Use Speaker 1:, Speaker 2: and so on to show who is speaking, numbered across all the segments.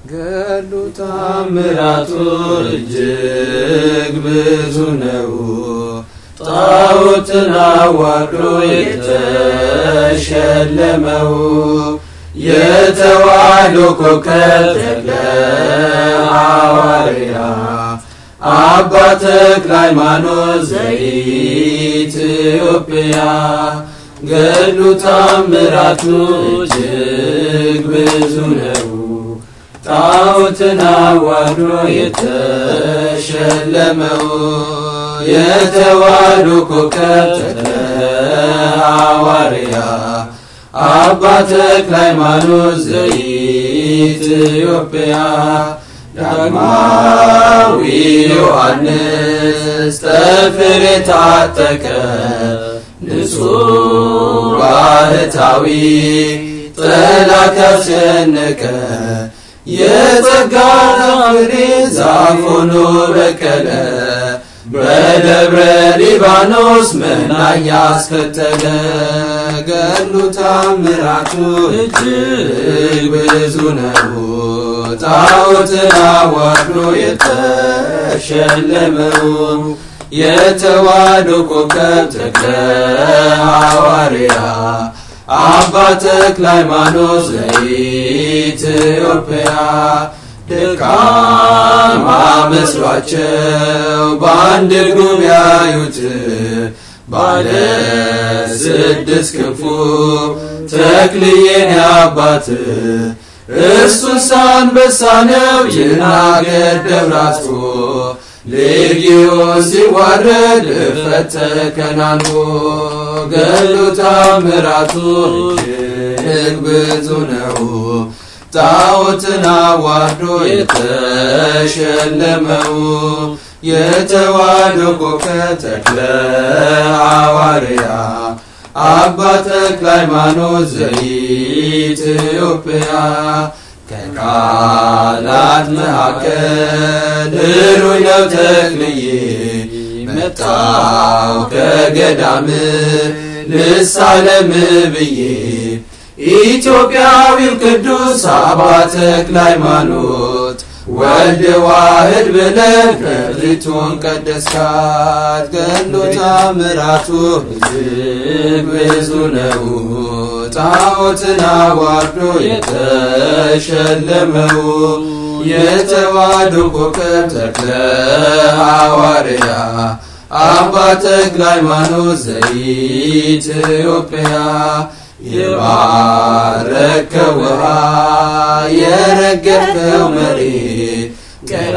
Speaker 1: ገድሉ ታምራቱ እጅግ ብዙ ነው ጣዖትን አዋርዶ የተሸለመው የተዋሕዶ ኮከብ ተክለ ሐዋርያ አባ ተክለ ሃይማኖት ዘኢትዮጵያ ገድሉ ታምራቱ እጅግ ብዙ ነው ጣዖትን አዋርዶ የተሸለመው የተዋሕዶ ኮከብ ተክለ ሐዋርያ አባ ተክለ ሃይማኖት ዘኢትዮጵያ ዳግማዊ ዮሐንስ ጠፍር የታጠቀ ንጹሕ ባህታዊ ጠላት ያስጨነቀ የጸጋ ፍሬ ዛፍ ሆኖ በቀለ በደብረ ሊባኖስ መናኝ ያስከተለ ገድሉ ታምራቱ እጅግ ብዙ ነው ጣዖትን አዋርዶ የተሸለመው የተዋሕዶ ኮከብ ተክለ ሐዋርያ አባ ተክለ ሃይማኖት ዘኢትዮጵያ ደካማ መስሏቸው በአንድ እግሩ ቢያዩት ባለ 6 ክንፉ ተክልዬን ያባት እርሱስ አንበሳ ነው ይናገር ደብራቶ ሌጊዮን ሲዋረድ እፍረት ተከናንቦ ገድሉ ታምራቱ እጅግ ብዙ ነው ጣዖትን አዋርዶ የተሸለመው የተዋሕዶ ኮከብ ተክለ ሐዋርያ አባ ተክለ ሃይማኖት ዘኢትዮጵያ ከቃላት መካከል ሩይ ነው ተክልዬ መጣው ከገዳም ልሳለም ብዬ ኢትዮጵያዊው ቅዱስ አባ ተክለ ሃይማኖት ወልድ ዋሕድ ብለህ ምድሪቱን ቀደስካት ገድሉ ታምራቱ እጅግ ብዙ ነው ጣዖትን አዋርዶ የተሸለመው የተዋሕዶ ኮከብ ተክለ ሐዋርያ አባ ተክለ ሃይማኖት ዘኢትዮጵያ የባረከው ውሃ የረገጥከው መሬት ቀላ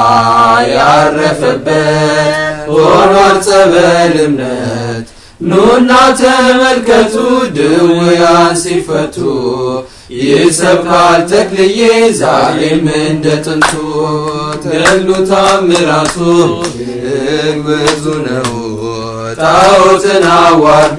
Speaker 1: ያረፈበት ሆኗል ጸበል እምነት ኑና ተመልከቱ ድውያን ሲፈቱ ይሰብካል ተክልዬ ዛሬም እንደ ጥንቱ ገድሉ ታምራቱ እጅግ ብዙ ነው ጣዖትን አዋርዶ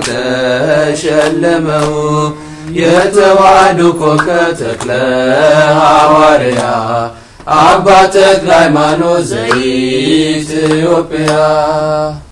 Speaker 1: የተሸለመው የተዋሕዶ ኮከብ ተክለ ሐዋርያ አባ ተክለ ሃይማኖት ዘኢትዮጵያ